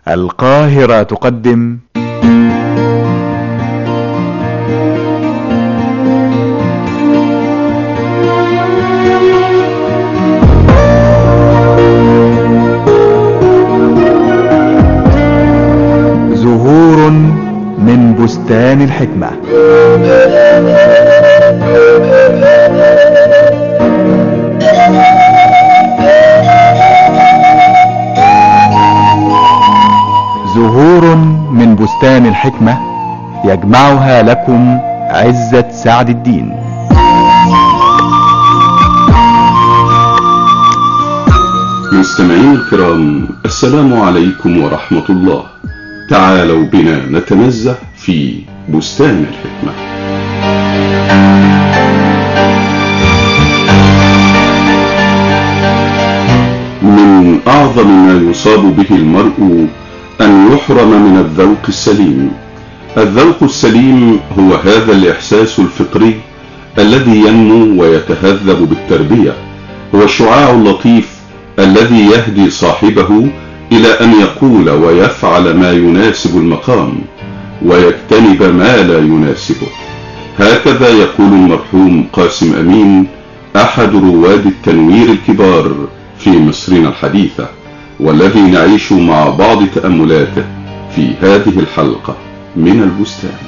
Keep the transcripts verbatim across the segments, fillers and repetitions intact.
القاهرة تقدم زهور من بستان الحكمة. زهور من بستان الحكمة يجمعها لكم عزت سعد الدين. مستمعين الكرام، السلام عليكم ورحمة الله. تعالوا بنا نتنزه في بستان الحكمة. من أعظم ما يصاب به المرء أن يحرم من الذوق السليم. الذوق السليم هو هذا الإحساس الفطري الذي ينمو ويتهذب بالتربية، هو الشعاع اللطيف الذي يهدي صاحبه إلى أن يقول ويفعل ما يناسب المقام ويجتنب ما لا يناسبه. هكذا يقول المرحوم قاسم أمين، أحد رواد التنوير الكبار في مصرنا الحديثة، والذي نعيش مع بعض تأملاته في هذه الحلقة من البستان.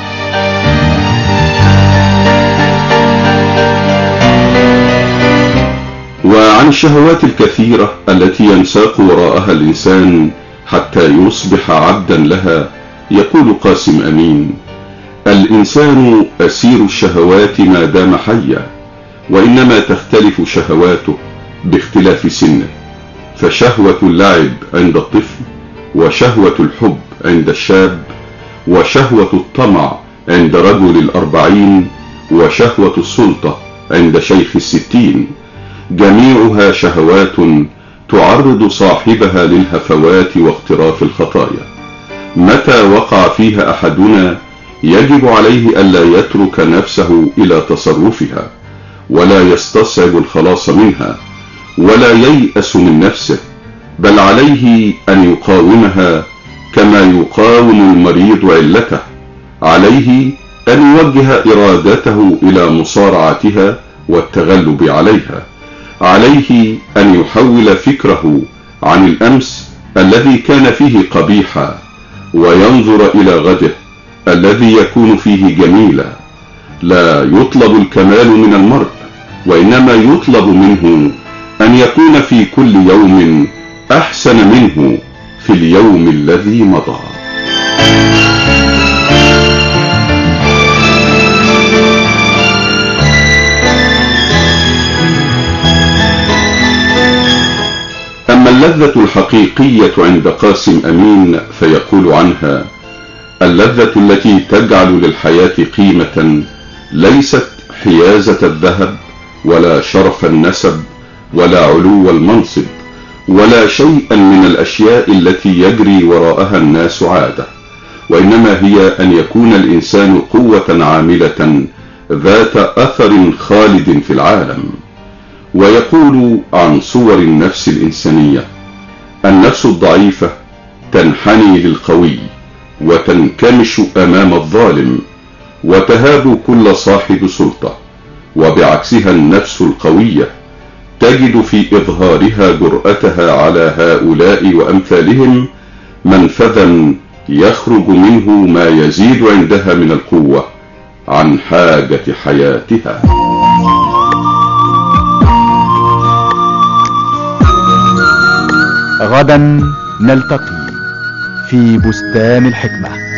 وعن الشهوات الكثيرة التي ينساق وراءها الإنسان حتى يصبح عبدا لها، يقول قاسم أمين: الإنسان أسير الشهوات ما دام حيا، وإنما تختلف شهواته باختلاف سنه، فشهوة اللعب عند الطفل، وشهوة الحب عند الشاب، وشهوة الطمع عند رجل الأربعين، وشهوة السلطة عند شيخ الستين. جميعها شهوات تعرض صاحبها للهفوات واقتراف الخطايا. متى وقع فيها أحدنا يجب عليه ألا يترك نفسه إلى تصرفها، ولا يستصعب الخلاص منها، ولا ييأس من نفسه، بل عليه أن يقاومها كما يقاوم المريض علته. عليه أن يوجه إرادته إلى مصارعتها والتغلب عليها. عليه أن يحول فكره عن الأمس الذي كان فيه قبيحا، وينظر إلى غده الذي يكون فيه جميلا. لا يطلب الكمال من المرء، وإنما يطلب منه أن يكون في كل يوم أحسن منه في اليوم الذي مضى. أما اللذة الحقيقية عند قاسم أمين فيقول عنها: اللذة التي تجعل للحياة قيمة ليست حيازة الذهب، ولا شرف النسب، ولا علو المنصب، ولا شيئا من الأشياء التي يجري وراءها الناس عادة، وإنما هي أن يكون الإنسان قوة عاملة ذات أثر خالد في العالم. ويقول عن صور النفس الإنسانية: النفس الضعيفة تنحني للقوي، وتنكمش أمام الظالم، وتهاب كل صاحب سلطة. وبعكسها النفس القوية تجد في إظهارها جرأتها على هؤلاء وأمثالهم منفذا يخرج منه ما يزيد عندها من القوة عن حاجة حياتها. غدا نلتقي في بستان الحكمة.